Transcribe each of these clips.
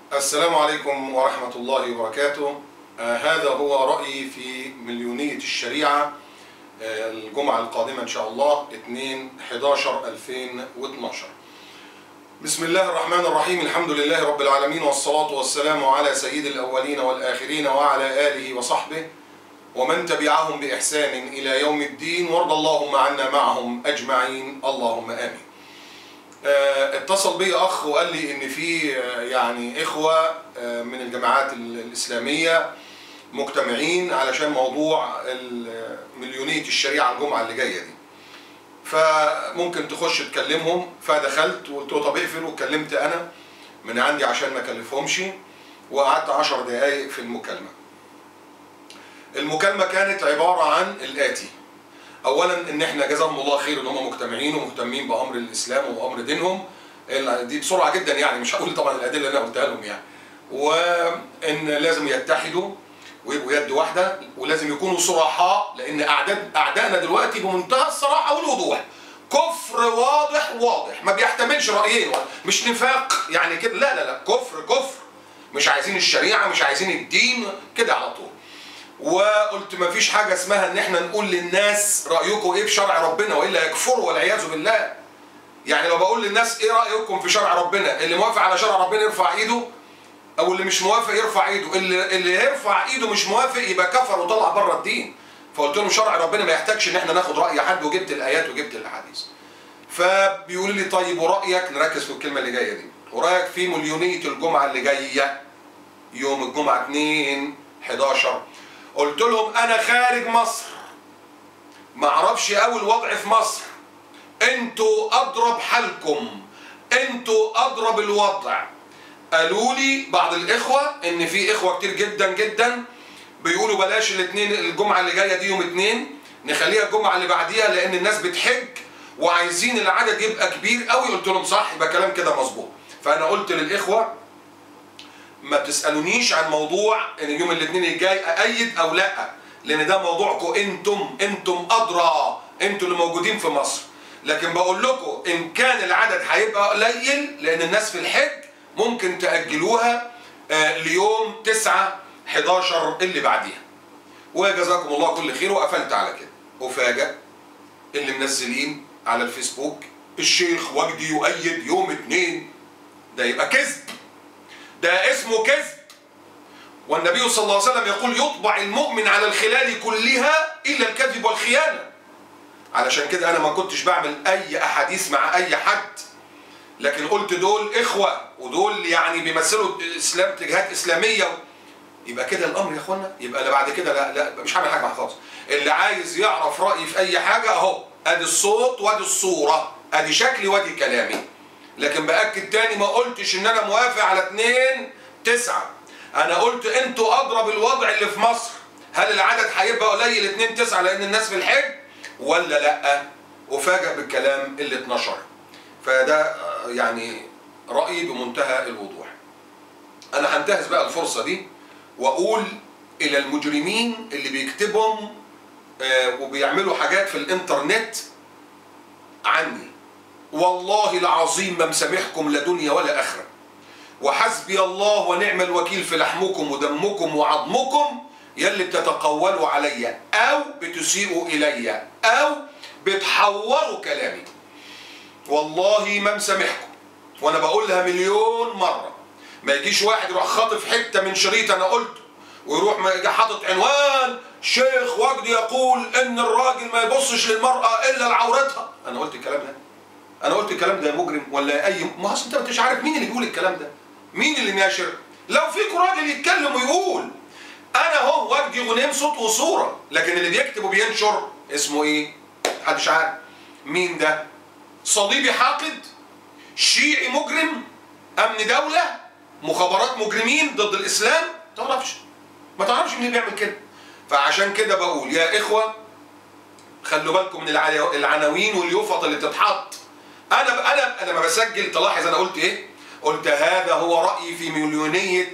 السلام عليكم ورحمة الله وبركاته. هذا هو رأيي في مليونية الشريعة الجمعة القادمة إن شاء الله 2/11/2012. بسم الله الرحمن الرحيم. الحمد لله رب العالمين، والصلاة والسلام على سيد الأولين والآخرين وعلى آله وصحبه ومن تبعهم بإحسان إلى يوم الدين، وارض اللهم عنا معهم أجمعين، اللهم آمين. اتصل بي أخ وقال لي إن في يعني إخوة من الجماعات الإسلامية مجتمعين علشان موضوع مليونية الشريعة الجمعة اللي جاية دي، فممكن تخش تكلمهم. فدخلت وقلت له طب اقفل، وكلمت أنا من عندي عشان ما أكلفهمش، وقعدت 10 دقايق في المكالمة. المكالمة كانت عبارة عن الآتي: اولا ان احنا جزاهم الله خير ان هم مجتمعين ومهتمين بامر الاسلام وامر دينهم، دي بسرعه جدا يعني، مش هقول طبعا الادله اللي انا قلتها لهم يعني، وان لازم يتحدوا ويبقوا يد واحده، ولازم يكونوا صرحاء، لان اعدائنا دلوقتي بمنتهى الصراحه والوضوح، كفر واضح واضح ما بيحتملش رايين، مش نفاق يعني كده، لا لا لا، كفر، مش عايزين الشريعه، مش عايزين الدين كده على طول. وقلت ما فيش حاجة اسمها ان احنا نقول للناس رأيكم ايه في شرع ربنا والا يكفروا والعياذ بالله. يعني لو بقول للناس ايه رأيكم في شرع ربنا، اللي موافق على شرع ربنا يرفع ايده، او اللي مش موافق يرفع ايده، اللي يرفع ايده مش موافق يبقى كفر وطلع بره الدين. فقلت لهم شرع ربنا ما يحتاجش ان احنا ناخد رأي حد، وجبت الآيات وجبت الأحاديث. فبيقولوا لي طيب ورأيك، نركز في الكلمة اللي جاية دي، ورأيك في مليونية الجمعة اللي جاية يوم الجمعة 2/11. قلت لهم انا خارج مصر، ما اعرفش قوي الوضع في مصر، انتوا اضرب حالكم، انتوا اضرب الوضع. قالوا لي بعض الاخوه ان في اخوه كتير جدا جدا بيقولوا بلاش الاثنين، الجمعه اللي جايه دي يوم 2، نخليها الجمعه اللي بعديها لان الناس بتحج وعايزين العدد يبقى كبير قوي. قلت لهم صح، يبقى كلام كده مظبوط. فانا قلت للاخوه ما تسألونيش عن موضوع ان يوم الاثنين الجاي أأيد او لا، لان ده موضوعكم انتم ادرى، انتم اللي موجودين في مصر. لكن بقول لكم ان كان العدد هيبقى قليل لان الناس في الحج، ممكن تأجلوها ليوم 9/11 اللي بعديها. وجزاكم الله كل خير، وقفلت على كده. وفاجأ اللي منزلين على الفيسبوك الشيخ وجدي يؤيد يوم 2، ده يبقى كذب، ده اسمه كذب. والنبي صلى الله عليه وسلم يقول يطبع المؤمن على الخلال كلها إلا الكذب والخيانة. علشان كده أنا ما كنتش بعمل أي أحاديث مع أي حد، لكن قلت دول إخوة ودول يعني بيمثلوا الإسلام، اتجاهات إسلامية، يبقى كده الأمر يا إخوانا. يبقى اللي بعد كده لا مش هعمل حاجة خالص. اللي عايز يعرف رأيي في أي حاجة أهو، أدي الصوت وأدي الصورة، أدي شكلي وأدي كلامي. لكن بأكد تاني، ما قلتش ان انا موافق على 2/9، انا قلت انتوا اضرب الوضع اللي في مصر، هل العدد هيبقى قليل 2/9 لان الناس في الحج ولا لا؟ وفاجأ بالكلام اللي اتنشر. فده يعني رأيي بمنتهى الوضوح. انا هنتهز بقى الفرصة دي واقول الى المجرمين اللي بيكتبهم وبيعملوا حاجات في الانترنت عني، والله العظيم ما مسامحكم لا دنيا ولا آخرة، وحسبي الله ونعم الوكيل في لحمكم ودمكم وعظمكم يلي بتتقولوا عليا أو بتسيئوا إلي أو بتحوروا كلامي. والله ما مسامحكم، وأنا بقولها مليون مرة. ما يجيش واحد يروح خاطف حتة من شريط أنا قلته ويروح ما حاطط عنوان شيخ وجدي يقول إن الراجل ما يبصش للمرأة إلا لعورتها. أنا قلت الكلام ده؟ انا قلت الكلام ده مجرم ولا اي؟ ما اصل انت مش عارف مين اللي بيقول الكلام ده، مين اللي ناشر. لو فيكم راجل يتكلم ويقول انا اهو وجدي غنيم صوت وصوره، لكن اللي بيكتب وبينشر اسمه ايه؟ محدش عارف مين ده. صليبي حاقد، شيعي مجرم، امن دوله، مخابرات مجرمين ضد الاسلام، ما تعرفش مين اللي بيعمل كده. فعشان كده بقول يا اخوه خلوا بالكم من العناوين واليوفط اللي بتتحط. انا ما بسجل، تلاحظ انا قلت ايه؟ قلت هذا هو رأيي في مليونية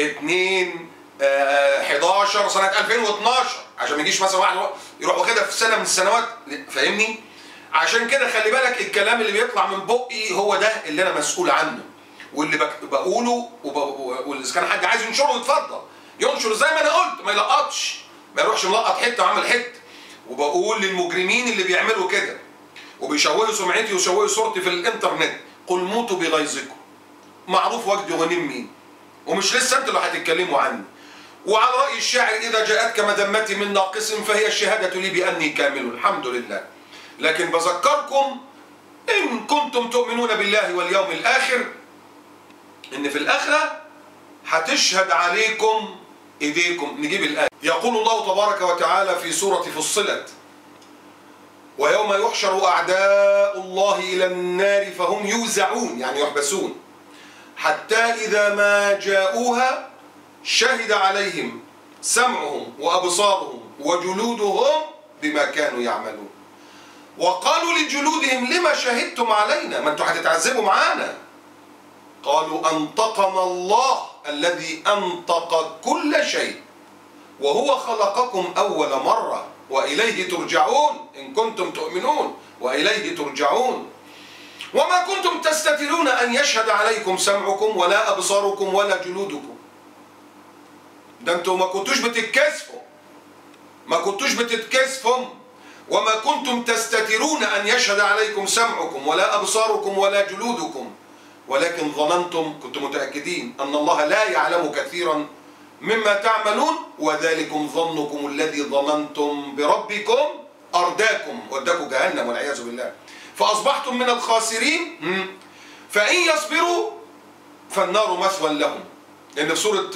2/11 سنة 2012، عشان ما يجيش مثلا واحد يروح واخدها في سنة من السنوات، فاهمني؟ عشان كده خلي بالك الكلام اللي بيطلع من بقي هو ده اللي انا مسؤول عنه، واللي بقوله واذا كان حد عايز ينشره يتفضل ينشر زي ما انا قلت، ما يلقطش، ما يروحش ملقط حته وعمل حته. وبقول للمجرمين اللي بيعملوا كده وبيشوهوا سمعتي ويشوهوا صورتي في الانترنت، قل موتوا بغيظكم. معروف وجدي غنيم مين، ومش لسه انتوا اللي هتتكلموا عني. وعلى رأي الشاعر إذا جاءتك مذمتي من ناقص فهي الشهادة لي بأني كامل، الحمد لله. لكن بذكركم إن كنتم تؤمنون بالله واليوم الآخر إن في الآخرة هتشهد عليكم إيديكم. نجيب الآية. يقول الله تبارك وتعالى في سورة فصلت: ويوم يحشر أعداء الله إلى النار فهم يوزعون، يعني يحبسون، حتى إذا ما جاءوها شهد عليهم سمعهم وأبصارهم وجلودهم بما كانوا يعملون. وقالوا لجلودهم لما شهدتم علينا، ما انتوا هتتعذبوا معانا. قالوا أنطقنا الله الذي أنطق كل شيء وهو خلقكم أول مرة وإليه ترجعون إن كنتم تؤمنون وإليه ترجعون. وما كنتم تستترون أن يشهد عليكم سمعكم ولا أبصاركم ولا جلودكم. ده انتوا ما كنتوش بتتكسفوا، ما كنتوش بتتكسفوا. وما كنتم تستترون أن يشهد عليكم سمعكم ولا أبصاركم ولا جلودكم ولكن ظننتم، كنتم متأكدين أن الله لا يعلم كثيرا مما تعملون وذلكم ظنكم الذي ظننتم بربكم أرداكم، وداكم جهنم والعياذ بالله، فأصبحتم من الخاسرين. فإن يصبروا فالنار مثوى لهم، لأن في سورة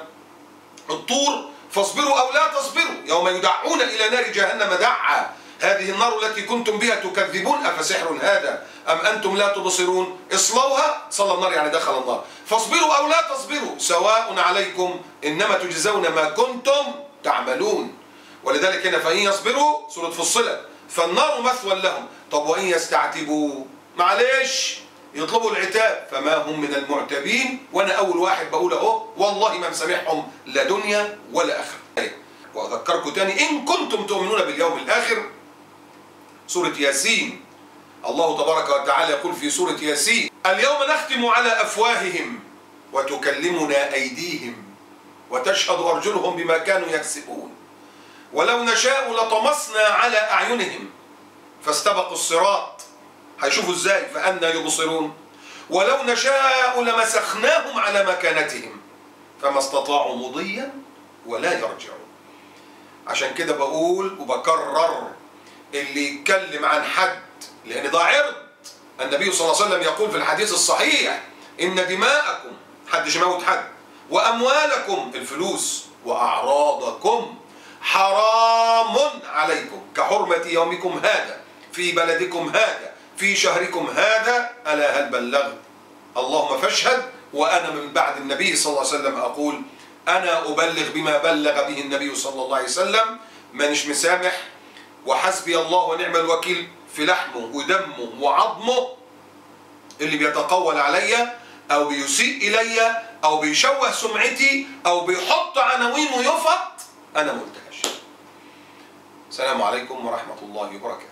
الطور فاصبروا أو لا تصبروا يوم يدعون إلى نار جهنم دعا هذه النار التي كنتم بها تكذبون أفسحر هذا أم أنتم لا تبصرون اصلوها، صلى النار يعني دخل النار، فاصبروا أو لا تصبروا سواء عليكم إنما تجزون ما كنتم تعملون. ولذلك هنا فإن يصبروا سورة فصلت فالنار مثوى لهم. طب وإن يستعتبوا معلش يطلبوا العتاب فما هم من المعتبين. وانا اول واحد بقول اهو والله ما مسامحهم لا دنيا ولا اخره. واذكركم تاني ان كنتم تؤمنون باليوم الاخر، سورة ياسين. الله تبارك وتعالى يقول في سورة ياسين: اليوم نختم على افواههم وتكلمنا ايديهم وتشهد ارجلهم بما كانوا يكسبون ولو نشاء لطمسنا على اعينهم فاستبقوا الصراط. هيشوفوا ازاي؟ فأنا يبصرون. ولو نشاء لمسخناهم على مكانتهم فما استطاعوا مضيا ولا يرجعون. عشان كده بقول وبكرر، اللي يتكلم عن حد لأن ده عرض، النبي صلى الله عليه وسلم يقول في الحديث الصحيح: إن دماءكم، حدش يموت حد، وأموالكم الفلوس، وأعراضكم حرام عليكم كحرمة يومكم هذا في بلدكم هذا في شهركم هذا. ألا هل بلغت؟ اللهم فاشهد. وأنا من بعد النبي صلى الله عليه وسلم أقول أنا أبلغ بما بلغ به النبي صلى الله عليه وسلم. مانيش مسامح، وحسبي الله ونعم الوكيل في لحمه ودمه وعظمه اللي بيتقول عليا أو بيسيء إلي أو بيشوه سمعتي أو بيحط عناوين ويفط أنا ملتهش. السلام عليكم ورحمة الله وبركاته.